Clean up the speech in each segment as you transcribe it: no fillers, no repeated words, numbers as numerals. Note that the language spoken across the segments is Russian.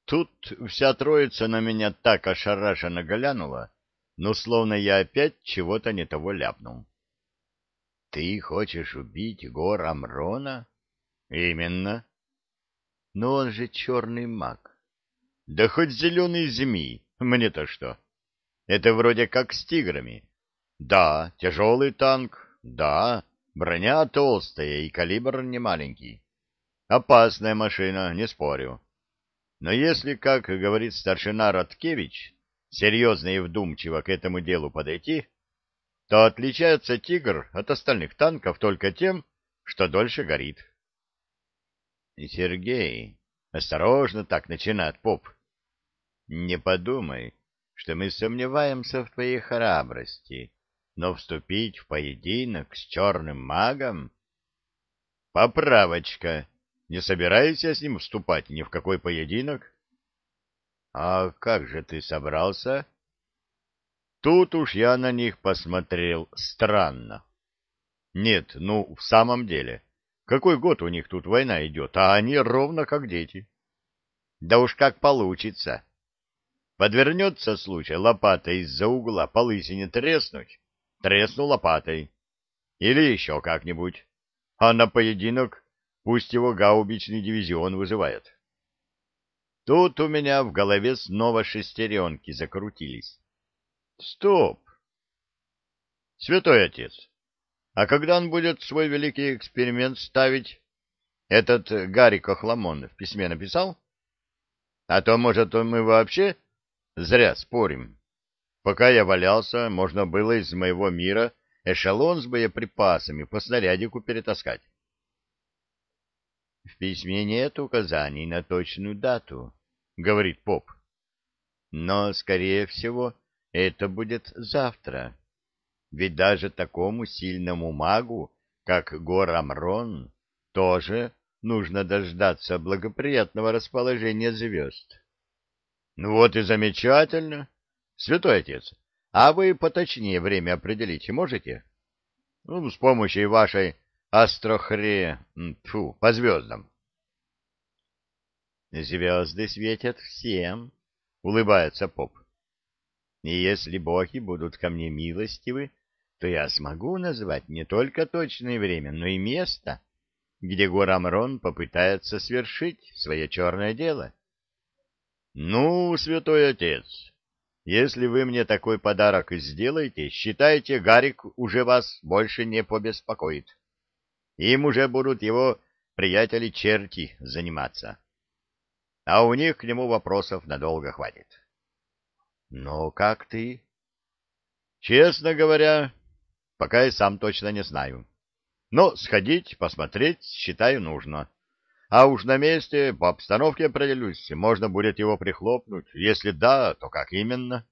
Тут вся троица на меня так ошарашенно глянула, ну, словно я опять чего-то не того ляпнул. — Ты хочешь убить Гор Амрона? — Именно. — Но он же черный маг. — Да хоть зеленый змей, мне-то что? Это вроде как с тиграми. Да, тяжелый танк, да, броня толстая и калибр не маленький. Опасная машина, не спорю. Но если, как говорит старшина Радкевич, серьезно и вдумчиво к этому делу подойти, то отличается «Тигр» от остальных танков только тем, что дольше горит. И Сергей, осторожно так начинает поп. Не подумай, что мы сомневаемся в твоей храбрости, но вступить в поединок с черным магом... Поправочка. Не собираюсь я с ним вступать ни в какой поединок. А как же ты собрался? Тут уж я на них посмотрел странно. Нет, ну, в самом деле, какой год у них тут война идет, а они ровно как дети. Да уж как получится. Подвернется случай лопатой из-за угла по лысине треснуть, тресну лопатой. Или еще как-нибудь. А на поединок пусть его гаубичный дивизион вызывает. Тут у меня в голове снова шестеренки закрутились. Стоп! Святой отец, а когда он будет свой великий эксперимент ставить? Этот Гарик Охламон в письме написал? А то, может, мы вообще зря спорим. Пока я валялся, можно было из моего мира эшелон с боеприпасами по снарядику перетаскать. — В письме нет указаний на точную дату, — говорит поп. — Но, скорее всего, это будет завтра. Ведь даже такому сильному магу, как Гор Амрон, тоже нужно дождаться благоприятного расположения звезд. — Ну вот и замечательно. Святой отец, а вы поточнее время определить можете? Ну, с помощью вашей Тьфу, по звездам. — Звезды светят всем, — улыбается поп. — И если боги будут ко мне милостивы, то я смогу назвать не только точное время, но и место, где Гор-Амрон попытается свершить свое черное дело. — Ну, святой отец, если вы мне такой подарок сделаете, считайте, Гарик уже вас больше не побеспокоит. Им уже будут его приятели-черти заниматься. А у них к нему вопросов надолго хватит. — Но как ты? — Честно говоря, пока и сам точно не знаю. Но сходить, посмотреть, считаю, нужно. А уж на месте по обстановке определюсь, можно будет его прихлопнуть. Если да, то как именно?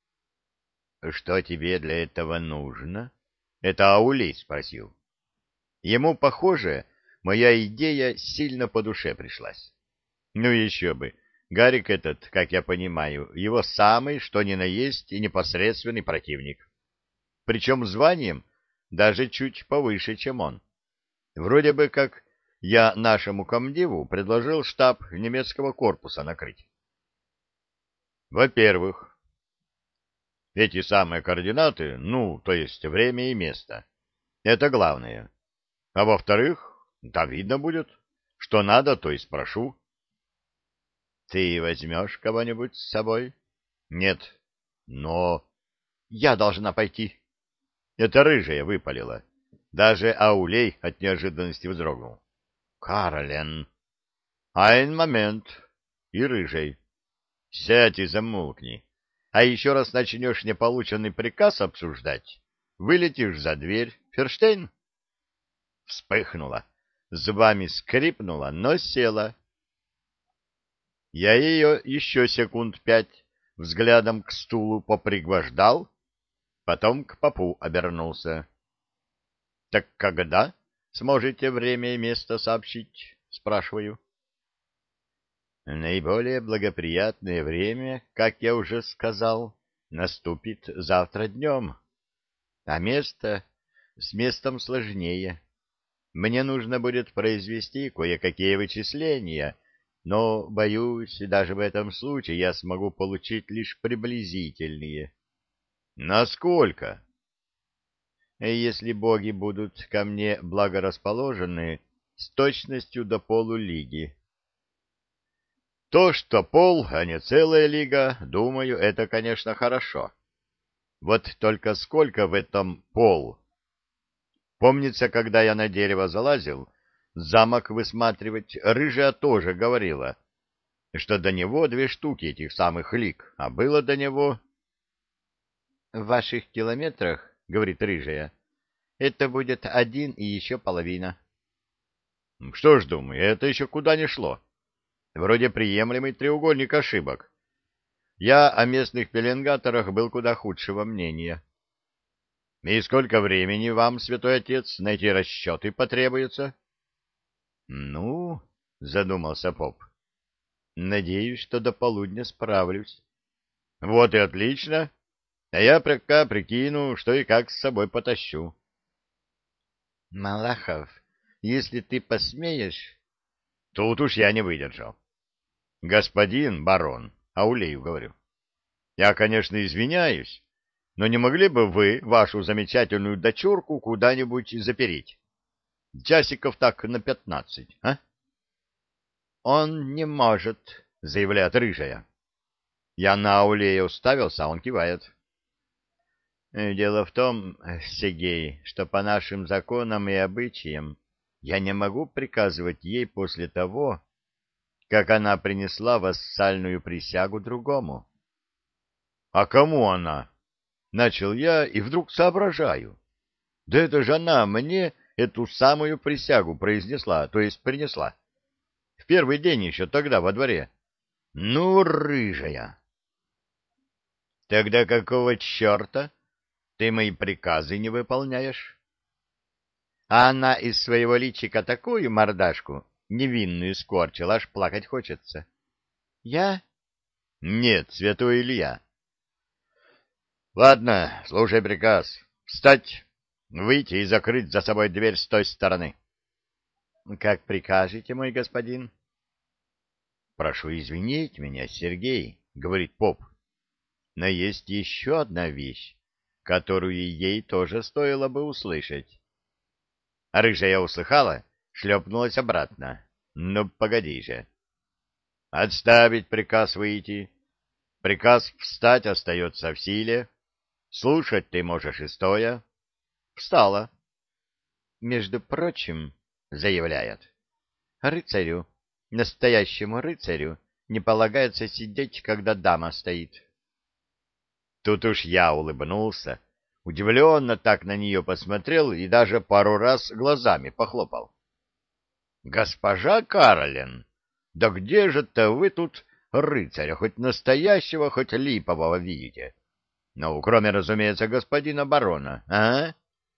— Что тебе для этого нужно? — это Аулей спросил. Ему, похоже, моя идея сильно по душе пришлась. Ну еще бы, Гарик этот, как я понимаю, его самый, что ни на есть, и непосредственный противник. Причем званием даже чуть повыше, чем он. Вроде бы как я нашему комдиву предложил штаб немецкого корпуса накрыть. Во-первых, эти самые координаты, ну, то есть время и место, это главное. А во-вторых, да видно будет, что надо, то и спрошу. Ты возьмешь кого-нибудь с собой? Нет. Но я должна пойти. Это рыжая выпалила. Даже Аулей от неожиданности вздрогнул. Каролен. Айн момент. И рыжий. Сядь и замолкни. А еще раз начнешь неполученный приказ обсуждать, вылетишь за дверь. Ферштейн? Вспыхнула, зубами скрипнула, но села. Я ее еще секунд 5 взглядом к стулу попригвождал, потом к попу обернулся. — Так когда сможете время и место сообщить? — спрашиваю. — Наиболее благоприятное время, как я уже сказал, наступит завтра днем. А место с местом сложнее. Мне нужно будет произвести кое-какие вычисления, но, боюсь, даже в этом случае я смогу получить лишь приблизительные. Насколько? Если боги будут ко мне благорасположены с точностью до полулиги. То, что пол, а не целая лига, думаю, это, конечно, хорошо. Вот только сколько в этом пол? Помнится, когда я на дерево залазил, замок высматривать, рыжая тоже говорила, что до него 2 штуки этих самых лиг, а было до него... — В ваших километрах, — говорит рыжая, — это будет 1 и еще половина. Что ж, думаю, это еще куда ни шло. Вроде приемлемый треугольник ошибок. Я о местных пеленгаторах был куда худшего мнения. — И сколько времени вам, святой отец, на эти расчеты потребуется? — Ну, — задумался поп, — надеюсь, что до полудня справлюсь. — Вот и отлично. А я пока прикину, что и как с собой потащу. — Малахов, если ты посмеешь... Тут уж я не выдержал. — Господин барон, Аулею говорю, я, конечно, извиняюсь, но не могли бы вы вашу замечательную дочурку куда-нибудь запереть? Часиков так на 15, а? — Он не может, — заявляет рыжая. Я на Аулея уставился, а он кивает. Дело в том, Сергей, что по нашим законам и обычаям я не могу приказывать ей после того, как она принесла вассальную присягу другому. — А кому она? — начал я и вдруг соображаю. Да это же она мне эту самую присягу произнесла, то есть принесла. В первый день еще тогда во дворе. Ну, рыжая! — Тогда какого черта ты мои приказы не выполняешь? А она из своего личика такую мордашку невинную скорчила, аж плакать хочется. Я? Нет, святой Илья. Ладно, слушай приказ. Встать, выйти и закрыть за собой дверь с той стороны. Как прикажете, мой господин? Прошу извинить меня, Сергей, говорит поп. Но есть еще одна вещь, которую ей тоже стоило бы услышать. А рыжая услыхала, шлепнулась обратно. Ну, погоди же. Отставить приказ выйти. Приказ встать остается в силе. Слушать ты можешь и стоя. Встала. Между прочим, заявляет, рыцарю, настоящему рыцарю, не полагается сидеть, когда дама стоит. Тут уж я улыбнулся, удивленно так на нее посмотрел и даже пару раз глазами похлопал. «Госпожа Карлин, да где же-то вы тут рыцаря, хоть настоящего, хоть липового видите? Ну, кроме, разумеется, господина барона, а?»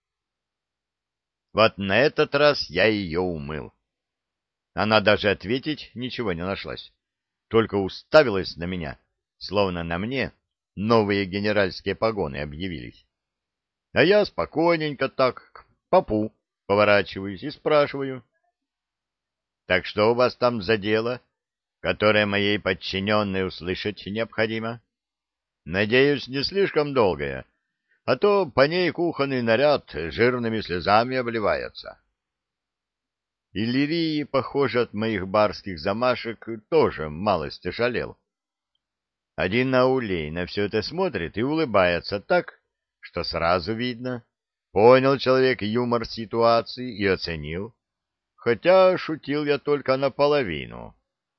Вот на этот раз я ее умыл. Она даже ответить ничего не нашлась, только уставилась на меня, словно на мне новые генеральские погоны объявились. А я спокойненько так к попу поворачиваюсь и спрашиваю. Так что у вас там за дело, которое моей подчиненной услышать необходимо? Надеюсь, не слишком долгое, а то по ней кухонный наряд жирными слезами обливается. Иллирии, похоже, от моих барских замашек тоже малость ошалел. Один Аулей на все это смотрит и улыбается так, что сразу видно. Понял человек юмор ситуации и оценил. Хотя шутил я только наполовину.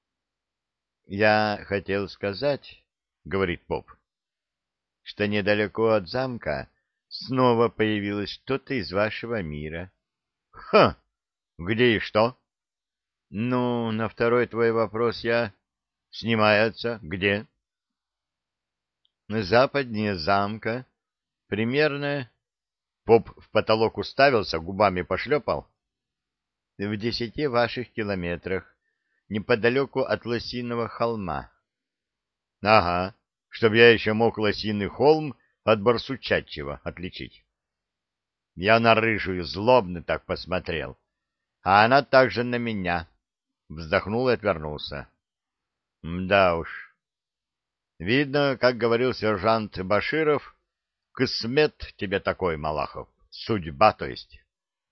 «Я хотел сказать, — говорит поп, — что недалеко от замка снова появилось что-то из вашего мира». «Ха! Где и что?» «Ну, на второй твой вопрос я...» «Снимается? Где?» «Западнее замка. Примерно...» Поп в потолок уставился, губами пошлепал. «В 10 ваших километрах, неподалеку от Лосиного холма». «Ага, чтоб я еще мог Лосиный холм от Барсучачьего отличить». Я на рыжую злобно так посмотрел, а она также на меня. Вздохнул и отвернулся. Да уж. Видно, как говорил сержант Баширов, кысмет тебе такой, Малахов. Судьба, то есть.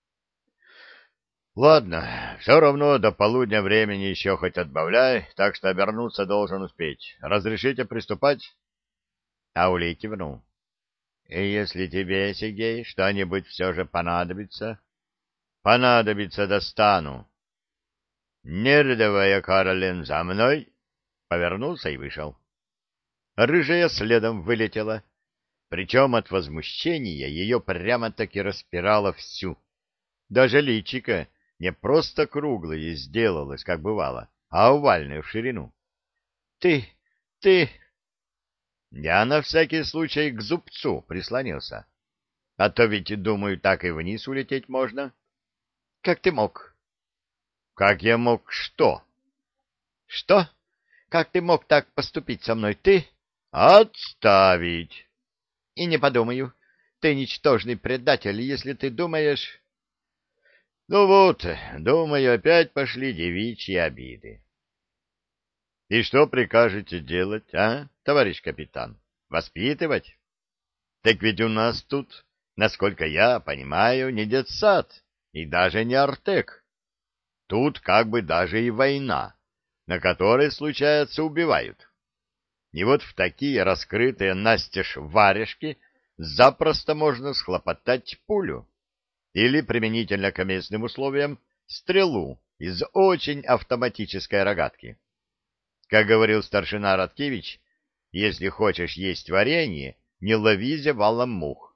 Ладно, все равно до полудня времени еще хоть отбавляй, так что обернуться должен успеть. Разрешите приступать? Аулей кивнул. И если тебе, Сергей, что-нибудь все же понадобится? Понадобится, достану. Нердовая Каролин за мной. Повернулся и вышел. Рыжая следом вылетела. Причем от возмущения ее прямо-таки распирало всю. Даже личико не просто круглое сделалось, как бывало, а овальное в ширину. Ты, ты... Я на всякий случай к зубцу прислонился. А то ведь, думаю, так и вниз улететь можно. Как ты мог? Как я мог что? Что? Как ты мог так поступить со мной, ты? Отставить! И не подумаю. Ты ничтожный предатель, если ты думаешь... Ну вот, думаю, опять пошли девичьи обиды. И что прикажете делать, а, товарищ капитан? Воспитывать? Так ведь у нас тут, насколько я понимаю, не детсад и даже не артек. Тут как бы даже и война, на которой, случается, убивают. И вот в такие раскрытые настежь варежки запросто можно схлопотать пулю или, применительно к местным условиям, стрелу из очень автоматической рогатки. Как говорил старшина Радкевич, если хочешь есть варенье, не лови зевалом мух.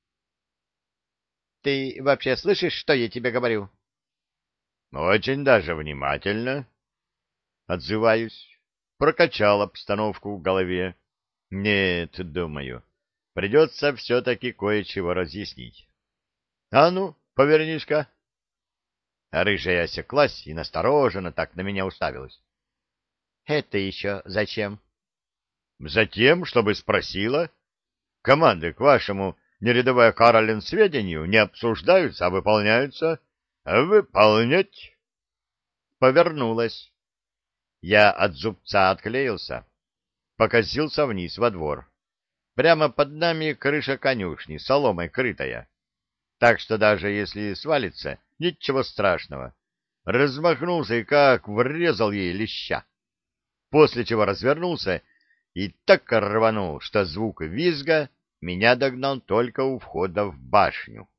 — Ты вообще слышишь, что я тебе говорю? — Очень даже внимательно. Отзываюсь. Прокачал обстановку в голове. Нет, думаю, придется все-таки кое-чего разъяснить. — А ну, повернись-ка. Рыжая осеклась и настороженно так на меня уставилась. — Это еще зачем? — Затем, чтобы спросила. Команды, к вашему нерядовая Каролин сведению, не обсуждаются, а выполняются. Выполнять. Повернулась. Я от зубца отклеился, покосился вниз во двор. Прямо под нами крыша конюшни, соломой крытая. Так что даже если свалится, ничего страшного. Размахнулся и как врезал ей леща. После чего развернулся и так рванул, что звук визга меня догнал только у входа в башню.